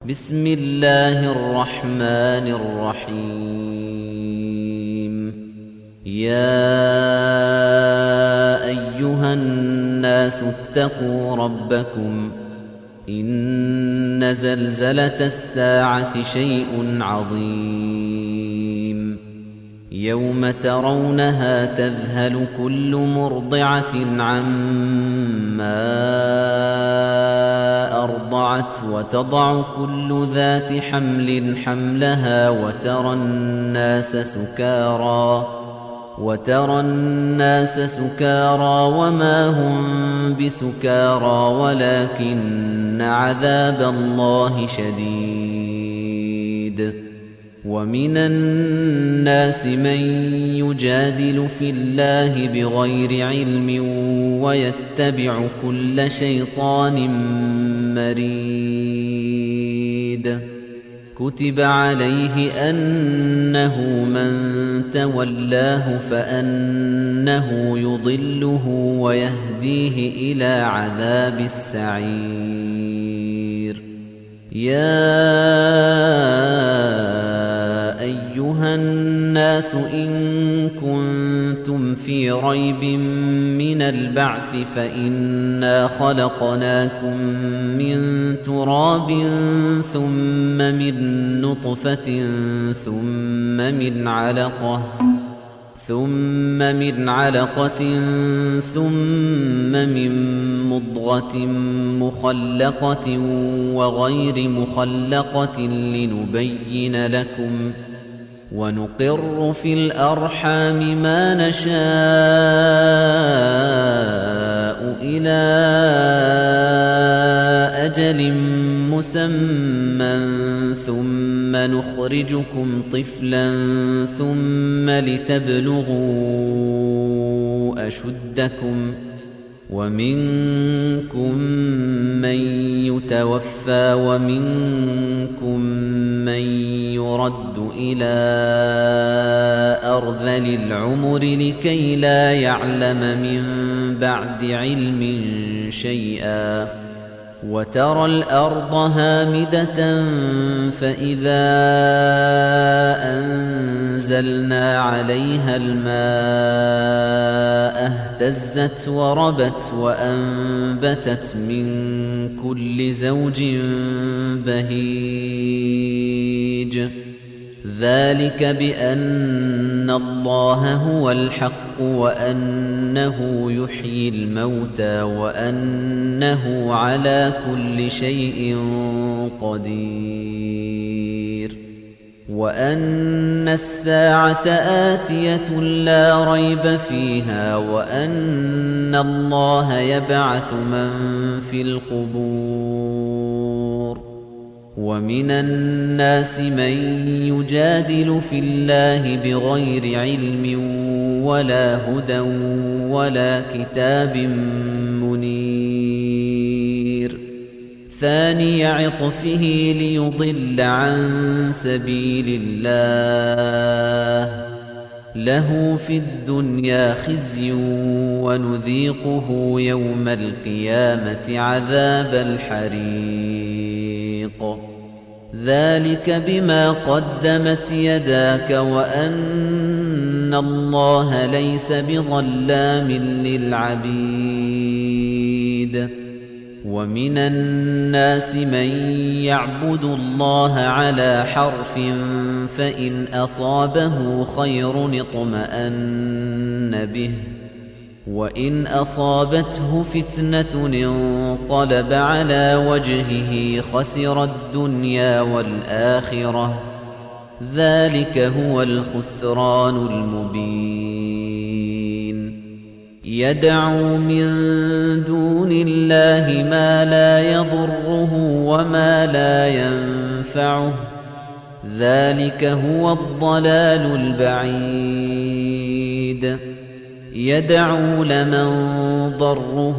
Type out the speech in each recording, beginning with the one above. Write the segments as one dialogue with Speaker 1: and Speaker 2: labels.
Speaker 1: بسم الله الرحمن الرحيم يا أيها الناس اتقوا ربكم إن زلزلة الساعة شيء عظيم يوم ترونها تذهل كل مرضعة عما أرضعت وتضع كل ذات حمل حملها وترى الناس سكارى وما هم بسكارى ولكن عذاب الله شديد ومن الناس من يجادل في الله بغير علم ويتبع كل شيطان مريد كتب عليه أنه من تولاه فأنه يضله ويهديه إلى عذاب السعير يا أيها الناس إن كنتم في ريب من البعث فإنا خلقناكم من تراب ثم من نطفة ثم من علقة ثم من مضغة مخلقة وغير مخلقة لنبين لكم ونقر في الأرحام ما نشاء إلى أجل مسمى ثم نخرجكم طفلا ثم لتبلغوا أشدكم ومنكم من يتوفى ومنكم من يرد إلى أرذل العمر لكي لا يعلم من بعد علم شيئا وترى الأرض هامدة فإذا أنزلنا عليها الماء اهتزت وربت وأنبتت من كل زوج بهيج ذلك بأن الله هو الحق وأنه يحيي الموتى وأنه على كل شيء قدير وأن الساعة آتية لا ريب فيها وأن الله يبعث من في القبور ومن الناس من يجادل في الله بغير علم ولا هدى ولا كتاب منير ثاني عطفه ليضل عن سبيل الله له في الدنيا خزي ونذيقه يوم القيامة عذاب الحريق ذلك بما قدمت يداك وأن الله ليس بظلام للعبيد ومن الناس من يعبد الله على حرف فإن أصابه خير اطمأن به وإن أصابته فتنة انقلب على وجهه خسر الدنيا والآخرة ذلك هو الخسران المبين يدعو من دون الله ما لا يضره وما لا ينفعه ذلك هو الضلال البعيد يدعو لمن ضره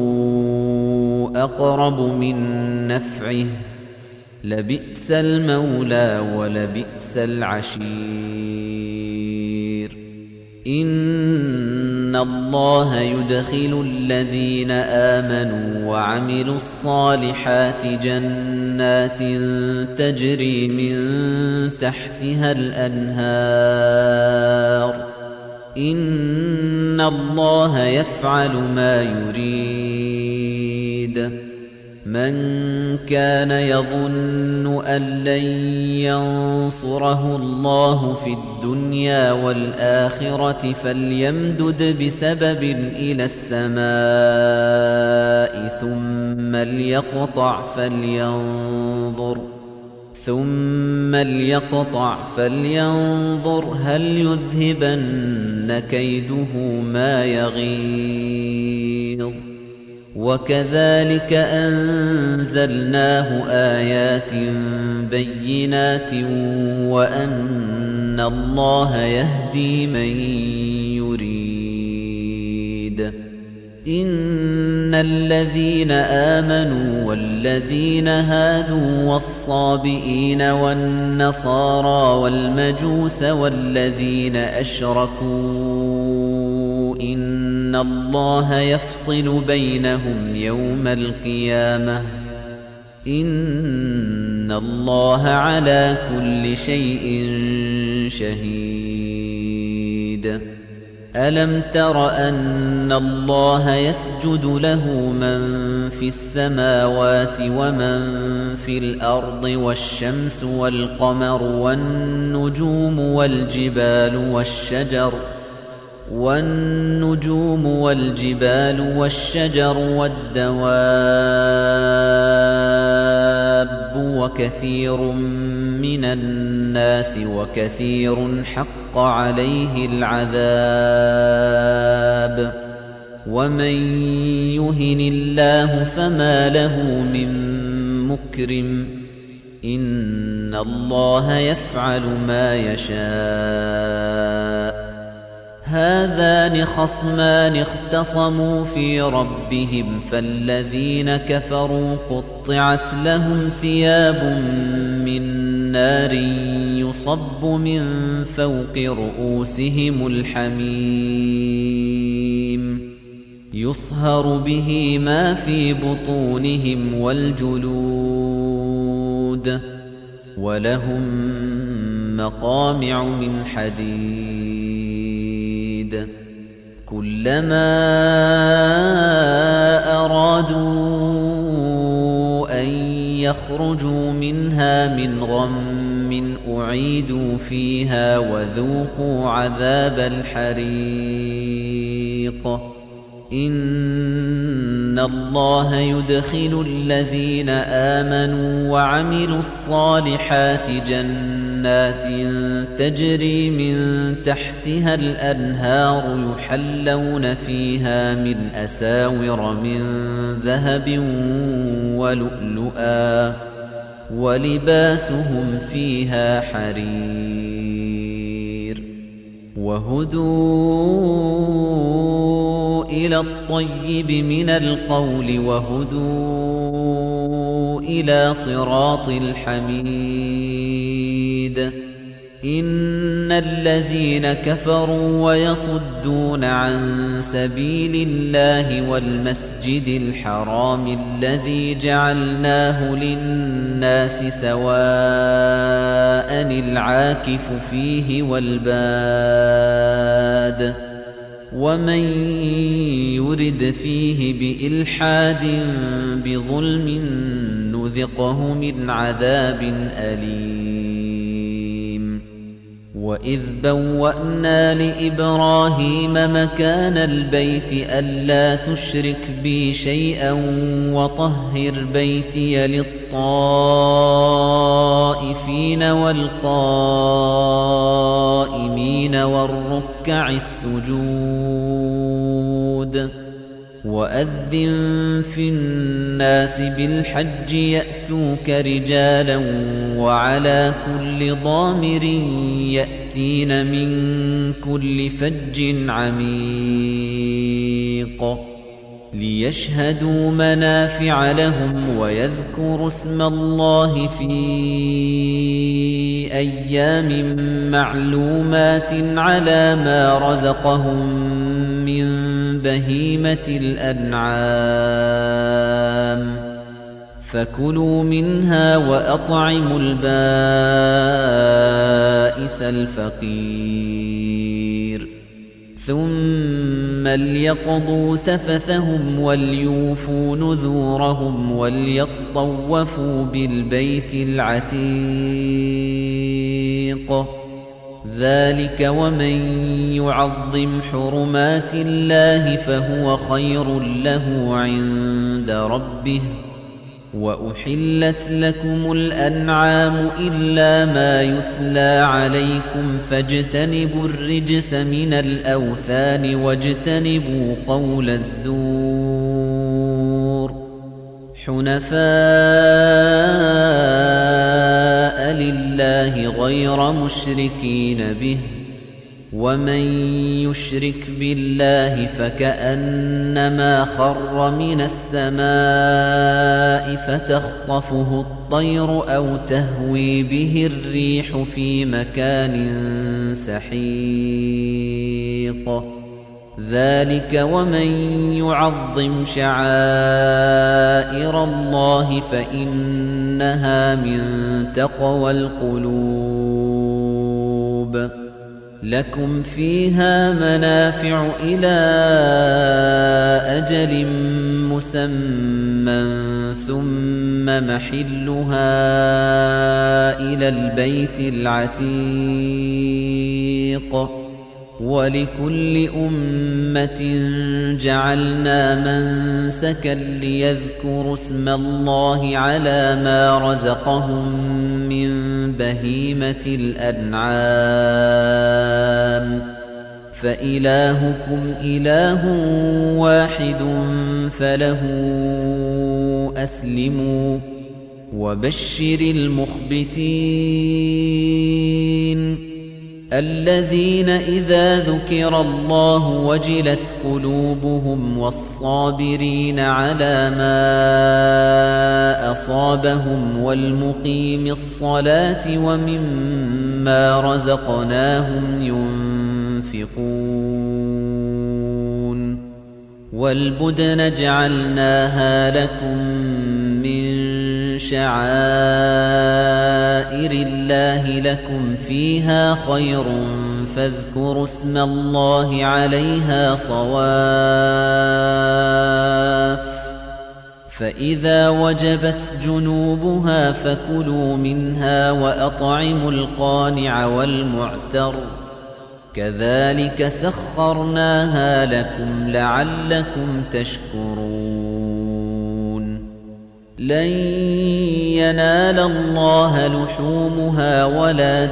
Speaker 1: أقرب من نفعه لبئس المولى ولبئس العشير إن الله يدخل الذين آمنوا وعملوا الصالحات جنات تجري من تحتها الأنهار إن الله يفعل ما يريد من كان يظن أن لن ينصره الله في الدنيا والآخرة فليمدد بسبب إلى السماء ثم ليقطع فلينظر هل يذهبن كيده ما يغيظ وكذلك أنزلناه آيات بينات وأن الله يهدي من يريد إن الذين آمنوا والذين هادوا والصابئين والنصارى والمجوس والذين أشركوا إن الله يفصل بينهم يوم القيامة إن الله على كل شيء شهيد ألم تر أن الله يسجد له من في السماوات ومن في الأرض والشمس والقمر والنجوم والجبال والشجر والدواب وكثير من الناس وكثير حق عليه العذاب ومن يهن الله فما له من مكرم إن الله يفعل ما يشاء هذان خصمان اختصموا في ربهم فالذين كفروا قطعت لهم ثياب من نار يصب من فوق رؤوسهم الحميم يصهر به ما في بطونهم والجلود ولهم مقامع من حديد كلما أرادوا أن يخرجوا منها من غم أعيدوا فيها وذوقوا عذاب الحريق إن الله يدخل الذين آمنوا وعملوا الصالحات جنات تجري من تحتها الأنهار يحلون فيها من أساور من ذهب ولؤلؤا ولباسهم فيها حرير وهدوا إلى الطيب من القول وهدوا إلى صراط الحميد إن الذين كفروا ويصدون عن سبيل الله والمسجد الحرام الذي جعلناه للناس سواء العاكف فيه والباد ومن يرد فيه بإلحاد بظلم نذقه من عذاب أليم وإذ بوأنا لإبراهيم مكان البيت ألا تشرك بي شيئا وطهر بيتي للطائفين والقائمين والركع السجود وأذن في الناس بالحج يأتوك رجالا وعلى كل ضامر يأتين من كل فج عميق ليشهدوا منافع لهم ويذكروا اسم الله في أيام معلومات على ما رزقهم مِّن بَهِيمَةِ الْأَنْعَامِ فَكُلُوا مِنْهَا وَأَطْعِمُوا الْبَائِسَ الْفَقِيرَ ثُمَّ لْيَقْضُوا تَفَثَهُمْ وَلْيُوفُوا نُذُورَهُمْ وَلْيَطَّوَّفُوا بِالْبَيْتِ الْعَتِيقِ ذَلِكَ وَمَن يُعَظِّمْ حُرُمَاتِ اللَّهِ فَهُوَ خَيْرٌ لَّهُ عِندَ رَبِّهِ وَأُحِلَّتْ لَكُمُ الْأَنْعَامُ إِلَّا مَا يُتْلَىٰ عَلَيْكُمْ فَاجْتَنِبُوا الرِّجْسَ مِنَ الْأَوْثَانِ وَاجْتَنِبُوا قَوْلَ الزُّورِ حُنَفَاءَ لِلَّهِ غَيْرَ مُشْرِكِينَ بِهِ وَمَن يُشْرِكْ بِاللَّهِ فَكَأَنَّمَا خَرَّ مِنَ السَّمَاءِ فَتَخْطَفُهُ الطَّيْرُ أَوْ تَهْوِي بِهِ الرِّيحُ فِي مَكَانٍ سَحِيقٍ ذَلِكَ وَمَن يُعَظِّمْ شَعَائِرَ اللَّهِ فَإِنَّهَا مِن تَقْوَى الْقُلُوبِ لَكُمْ فِيهَا مَنَافِعُ إِلَىٰ أَجَلٍ مُّسَمًّى ثُمَّ مَحِلُّهَا إِلَى الْبَيْتِ الْعَتِيقِ وَلِكُلِّ أُمَّةٍ جَعَلْنَا مَنسَكًا لِّيَذْكُرُوا اسْمَ اللَّهِ عَلَىٰ مَا رَزَقَهُم مِّن بَهِيمَةِ الْأَنْعَامِ فَإِلَٰهُكُمْ إِلَٰهٌ وَاحِدٌ فَلَهُ أَسْلِمُوا وَبَشِّرِ الْمُخْبِتِينَ الَّذِينَ إِذَا ذُكِرَ اللَّهُ وَجِلَتْ قُلُوبُهُمْ وَالصَّابِرِينَ عَلَىٰ مَا أَصَابَهُمْ وَالْمُقِيمِي الصَّلَاةِ وَمِمَّا رَزَقْنَاهُمْ يُنفِقُونَ وَالْبُدْنَ جَعَلْنَاهَا لَكُم مِّن شَعَائِرِ اللَّهِ لَكُمْ فِيهَا خَيْرٌ فاذكروا اسم الله عليها صواف فإذا وجبت جنوبها فكلوا منها وأطعموا القانع والمعتر كذلك سخرناها لكم لعلكم تشكرون لن ينال الله لحومها ولا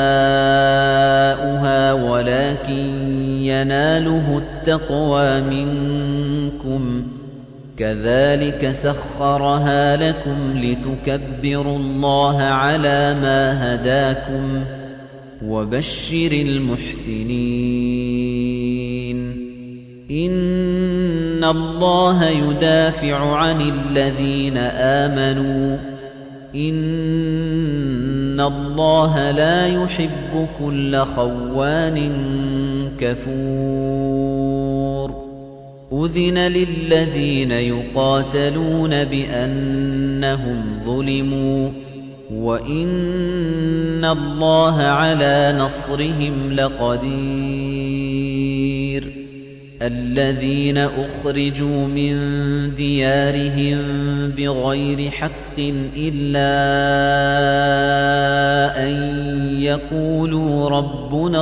Speaker 1: دماؤها ولكن يناله التقوى منكم كذلك سخرها لكم لتكبروا الله على ما هداكم وبشر المحسنين إن الله يدافع عن الذين آمنوا إن الله لا يحب كل خوان كفور أذن للذين يقاتلون بأنهم ظلموا وإن الله على نصرهم لقدير الذين أخرجوا من ديارهم بغير حق إلا أن يقولوا ربنا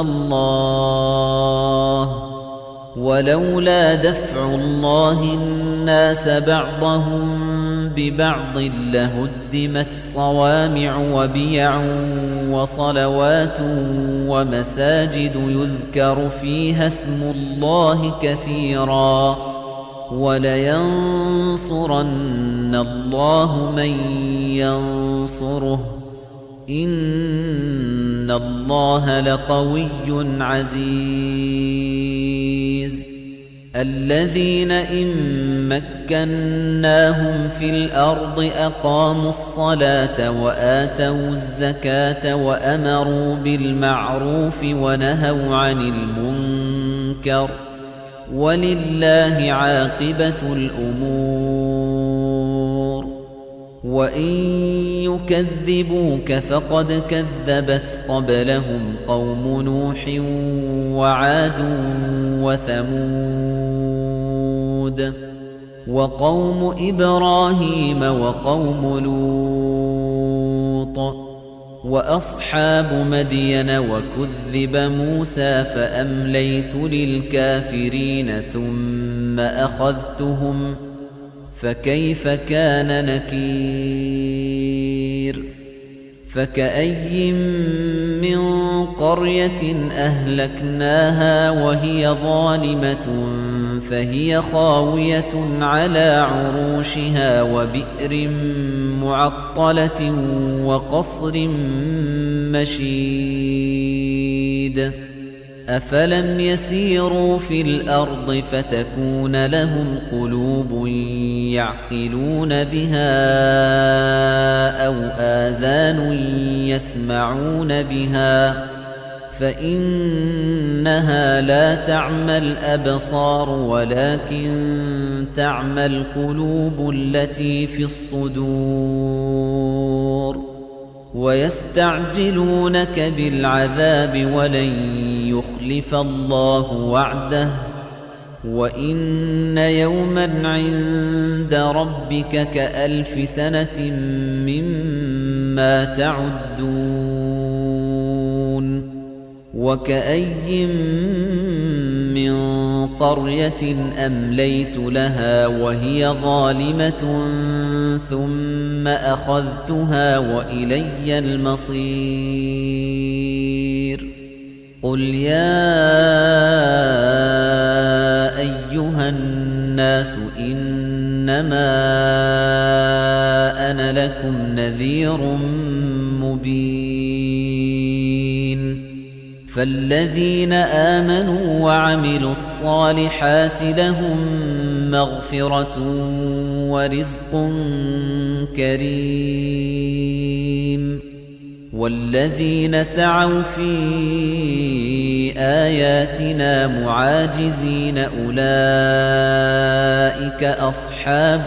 Speaker 1: الله ولولا دفع الله الناس بعضهم ببعض لهدمت صوامع وبيع وصلوات ومساجد يذكر فيها اسم الله كثيرا ولينصرن الله من ينصره إن الله لقوي عزيز الذين إن مكناهم في الأرض أقاموا الصلاة وآتوا الزكاة وأمروا بالمعروف ونهوا عن المنكر وَلِلَّهِ عَاقِبَةُ الْأُمُورِ وَإِن يُكَذِّبُوكَ فَقَدْ كَذَّبَتْ قَبْلَهُمْ قَوْمُ نُوحٍ وَعَادٌ وَثَمُودُ وَقَوْمُ إِبْرَاهِيمَ وَقَوْمُ لُوطٍ وَأَصْحَابُ مَدْيَنَ وَكُذِّبَ مُوسَى فَأَمْلَيْتُ لِلْكَافِرِينَ ثُمَّ أَخَذْتُهُمْ فَكَيْفَ كَانَ نَكِيرِ فَكَأَيٍّ مِّن قَرْيَةٍ أَهْلَكْنَاهَا وَهِيَ ظَالِمَةٌ فَهِيَ خَاوِيَةٌ عَلَى عُرُوشِهَا وَبِئْرٍ مُّعَطَّلَةٍ وَقَصْرٍ مَّشِيدٍ أَفَلَمْ يَسِيرُوا فِي الْأَرْضِ فَتَكُونَ لَهُمْ قُلُوبٌ يَعْقِلُونَ بِهَا أَوْ آذَانٌ يَسْمَعُونَ بِهَا فَإِنَّهَا لَا تَعْمَى الْأَبْصَارُ وَلَكِن تَعْمَى الْقُلُوبُ الَّتِي فِي الصُّدُورِ وَيَسْتَعْجِلُونَكَ بِالْعَذَابِ وَلَن يُخْلِفَ اللَّهُ وَعْدَهُ وَإِنَّ يَوْمًا عِندَ رَبِّكَ كَأَلْفِ سَنَةٍ مِّمَّا تَعُدُّونَ وَكَأَيٍّن مِّن قَرْيَةٍ أَمْلَيْتُ لَهَا وَهِيَ ظَالِمَةٌ ثُمَّ أَخَذْتُهَا وَإِلَيَّ الْمَصِيرُ قُلْ يَا أَيُّهَا النَّاسُ إِنَّمَا أَنَا لَكُمْ نَذِيرٌ مُبِينٌ فَالَّذِينَ آمَنُوا وَعَمِلُوا الصَّالِحَاتِ لَهُم مَّغْفِرَةٌ وَرِزْقٌ كَرِيمٌ وَالَّذِينَ سَعَوْا فِي آيَاتِنَا مُعَاجِزِينَ أُولَئِكَ أَصْحَابُ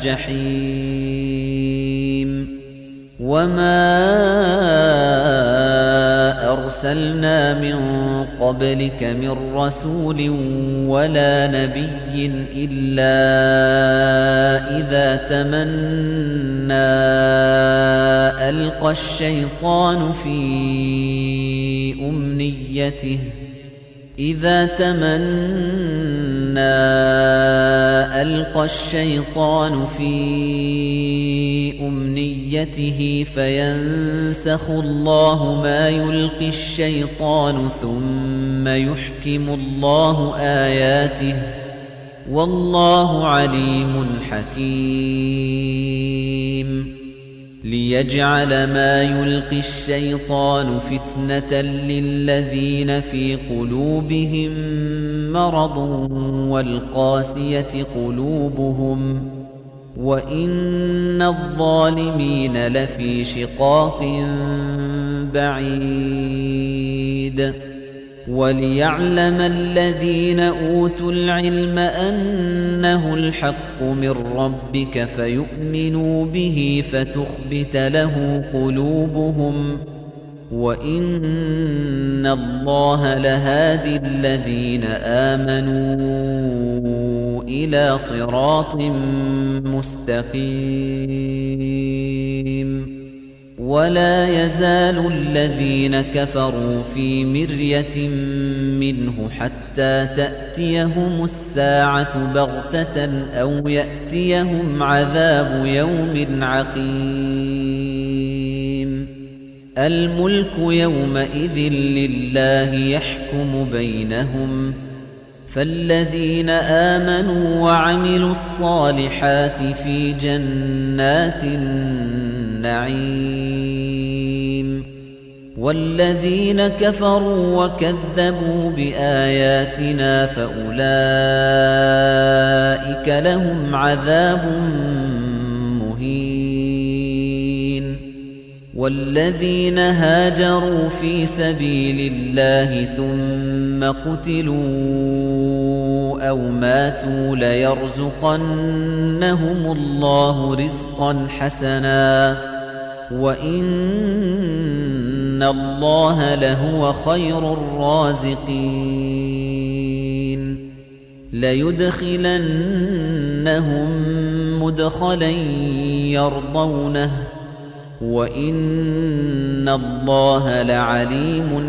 Speaker 1: الْجَحِيمِ وَمَا أَرْسَلْنَا مِن قَبْلِكَ مِن رَّسُولٍ وَلَا نَبِيٍّ إِلَّا إِذَا تَمَنَّىٰ أَلْقَى الشَّيْطَانُ في أُمْنِيَّتِهِ فَيَنسَخُ اللَّهُ مَا يُلْقِي الشَّيْطَانُ ثُمَّ يُحْكِمُ اللَّهُ آيَاتِهِ وَاللَّهُ عَلِيمٌ حَكِيمٌ لِيَجْعَلَ مَا يُلْقِي الشَّيْطَانُ فِتْنَةً لِّلَّذِينَ فِي قُلُوبِهِم مَّرَضٌ وَالْقَاسِيَةِ قُلُوبُهُمْ وَإِنَّ الظَّالِمِينَ لَفِي شِقَاقٍ بَعِيدٍ وَلِيَعْلَمَ الَّذِينَ أُوتُوا الْعِلْمَ أَنَّهُ الْحَقُّ مِن رَّبِّكَ فَيُؤْمِنُوا بِهِ فَتُخْبِتَ لَهُ قُلُوبُهُمْ وَإِنَّ اللَّهَ لَهَادِي الَّذِينَ آمَنُوا إِلَى صِرَاطٍ مُّسْتَقِيمٍ وَلَا يَزَالُ الَّذِينَ كَفَرُوا فِي مِرْيَةٍ مِّنْهُ حَتَّىٰ تَأْتِيَهُمُ السَّاعَةُ بَغْتَةً أَوْ يَأْتِيَهُمْ عَذَابُ يَوْمٍ عَقِيمٍ الْمُلْكُ يَوْمَئِذٍ لِّلَّهِ يَحْكُمُ بَيْنَهُمْ فَالَّذِينَ آمَنُوا وَعَمِلُوا الصَّالِحَاتِ فِي جَنَّاتِ النَّعِيمِ وَالَّذِينَ كَفَرُوا وَكَذَّبُوا بِآيَاتِنَا فَأُولَٰئِكَ لَهُمْ عَذَابٌ مُّهِينٌ والذين هاجروا في سبيل الله ثم قتلوا أو ماتوا ليرزقنهم الله رزقا حسنا وإن الله لهو خير الرازقين ليدخلنهم مدخلا يرضونه وَإِنَّ اللَّهَ لَعَلِيمٌ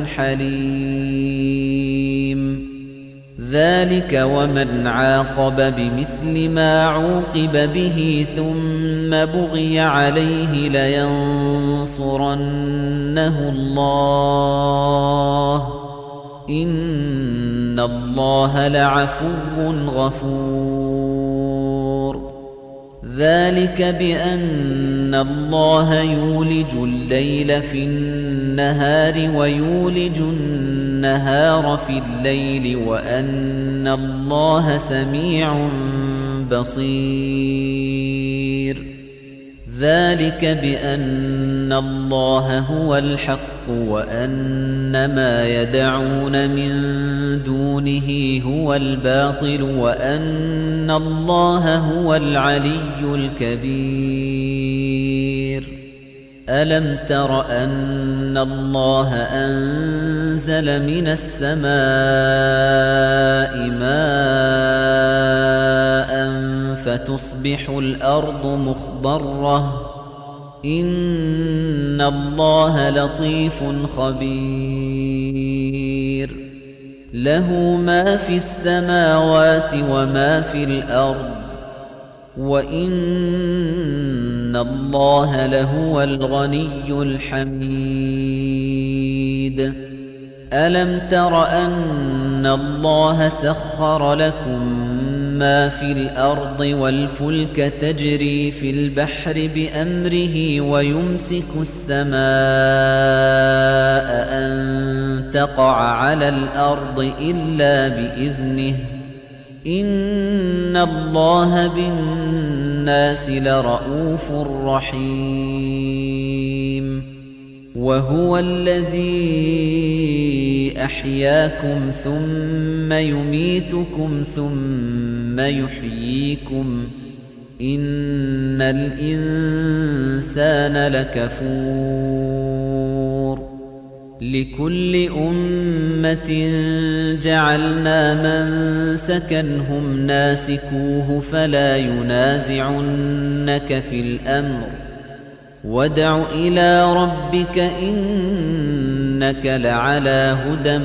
Speaker 1: حَلِيمٌ ذَلِكَ وَمَنْ عَاقَبَ بِمِثْلِ مَا عُوقِبَ بِهِ ثُمَّ بُغِيَ عَلَيْهِ لَيَنصُرَنَّهُ اللَّهُ إِنَّ اللَّهَ لَعَفُوٌّ غَفُورٌ ذَلِكَ بِأَنَّ اللَّهَ يُولِجُ اللَّيْلَ في النَّهَارِ وَيُولِجُ النَّهَارَ في اللَّيْلِ وَأَنَّ اللَّهَ سَمِيعٌ بَصِيرٌ ذَلِكَ بِأَنَّ اللَّهَ هُوَ الْحَقُّ وَأَنَّ مَا يَدْعُونَ مِن دُونِهِ هُوَ الْبَاطِلُ وَأَنَّ اللَّهَ هُوَ الْعَلِيُّ الْكَبِيرُ أَلَمْ تَرَ أَنَّ اللَّهَ أَنزَلَ مِنَ السَّمَاءِ مَاءً فَتُصْبِحُ الْأَرْضُ مُخْضَرَّةً إِنَّ اللَّهَ لَطِيفٌ خَبِيرٌ لَهُ مَا فِي السَّمَاوَاتِ وَمَا فِي الْأَرْضِ وَإِنَّ اللَّهَ لَهُوَ الْغَنِيُّ الْحَمِيدُ أَلَمْ تَرَ أَنَّ اللَّهَ سَخَّرَ لَكُم مَّا فِي الْأَرْضِ وَالْفُلْكَ تَجْرِي فِي الْبَحْرِ بِأَمْرِهِ وَيُمْسِكُ السَّمَاءَ أَن تَقَعَ عَلَى الْأَرْضِ إِلَّا بِإِذْنِهِ إِنَّ اللَّهَ بِالنَّاسِ لَرَءُوفٌ رَحِيمٌ وَهُوَ الَّذِي أَحْيَاكُمْ ثُمَّ يُمِيتُكُمْ ثُمَّ يُحْيِيكُمْ إِنَّ الْإِنسَانَ لَكَفُورٌ لِكُلِّ أُمَّةٍ جَعَلْنَا مَنسَكًا هُمْ نَاسِكُوهُ فَلَا يُنَازِعُنَّكَ فِي الْأَمْرِ وَادْعُ إِلَى رَبِّكَ إِنَّكَ لَعَلَى هُدًى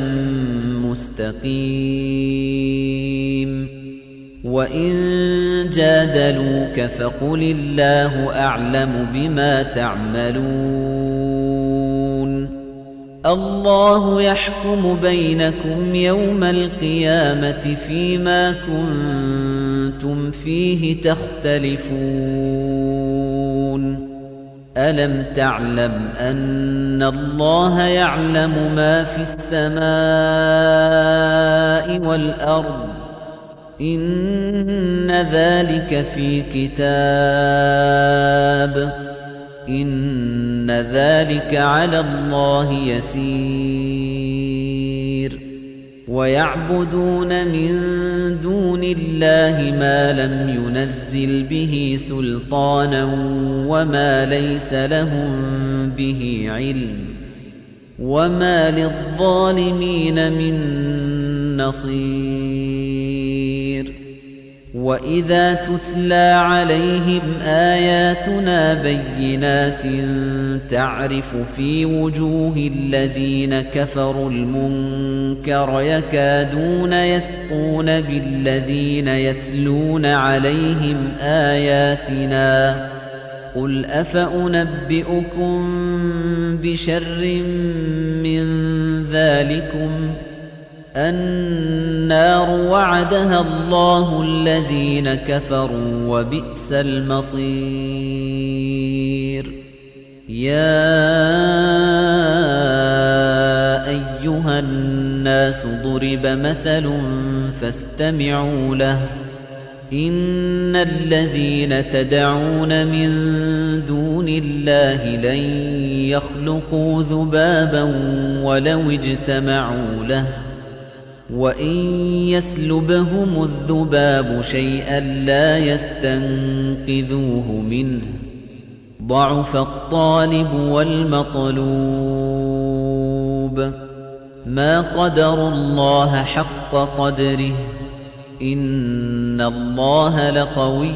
Speaker 1: مُسْتَقِيمٍ وَإِن جَادَلُوكَ فَقُلِ اللَّهُ أَعْلَمُ بِمَا تَعْمَلُونَ اللَّهُ يَحْكُمُ بَيْنَكُمْ يَوْمَ الْقِيَامَةِ فِيمَا كُنتُمْ فِيهِ تَخْتَلِفُونَ أَلَمْ تَعْلَمْ أَنَّ اللَّهَ يَعْلَمُ مَا فِي السَّمَاءِ وَالْأَرْضِ إِنَّ ذَلِكَ فِي كِتَابٍ إِنَّ ذَلِكَ عَلَى اللَّهِ يَسِيرٌ وَيَعْبُدُونَ مِن دُونِ اللَّهِ مَا لَمْ يُنَزِّلْ بِهِ سُلْطَانًا وَمَا لَيْسَ لَهُم بِهِ عِلْمٌ وَمَا لِلظَّالِمِينَ مِن نَّصِيرٍ وَإِذَا تُتْلَى عَلَيْهِمْ آيَاتُنَا بَيِّنَاتٍ تَعْرِفُ فِي وُجُوهِ الَّذِينَ كَفَرُوا الْمُنكَرَ يَكَادُونَ يَسْطُونَ بِالَّذِينَ يَتْلُونَ عَلَيْهِمْ آيَاتِنَا قُلْ أَفَأُنَبِّئُكُم بِشَرٍّ مِّن ذَلِكُمْ النَّارُ وَعَدَهَا اللَّهُ الَّذِينَ كَفَرُوا وَبِئْسَ الْمَصِيرُ يَا أَيُّهَا النَّاسُ ضُرِبَ مَثَلٌ فَاسْتَمِعُوا لَهُ إن الذين تدعون من دون الله لن يخلقوا ذبابا ولو اجتمعوا له وإن يسلبهم الذباب شيئا لا يستنقذوه منه ضعف الطالب والمطلوب ما قدروا الله حق قدره إن الله لقوي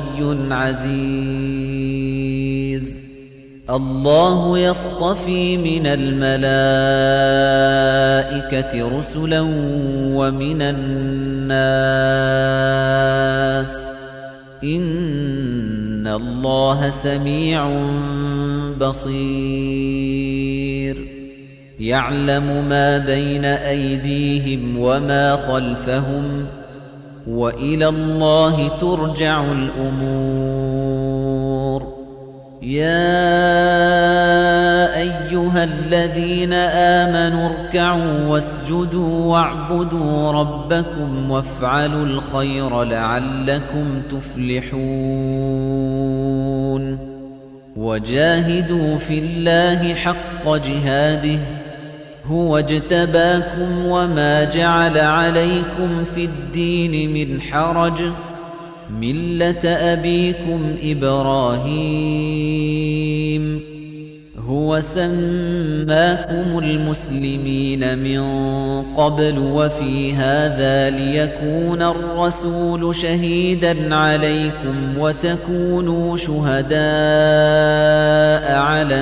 Speaker 1: عزيز الله يصطفي من الملائكة رسلا ومن الناس إن الله سميع بصير يعلم ما بين أيديهم وما خلفهم وإلى الله ترجع الأمور يا أيها الذين آمنوا اركعوا واسجدوا واعبدوا ربكم وافعلوا الخير لعلكم تفلحون وجاهدوا في الله حق جهاده هو اجتباكم وما جعل عليكم في الدين من حرج ملة أبيكم إبراهيم هو سماكم المسلمين من قبل وفي هذا ليكون الرسول شهيدا عليكم وتكونوا شهداء على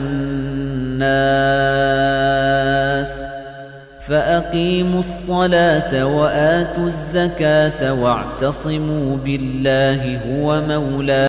Speaker 1: الناس فأقيموا الصلاة وآتوا الزكاة واعتصموا بالله هو مولاكم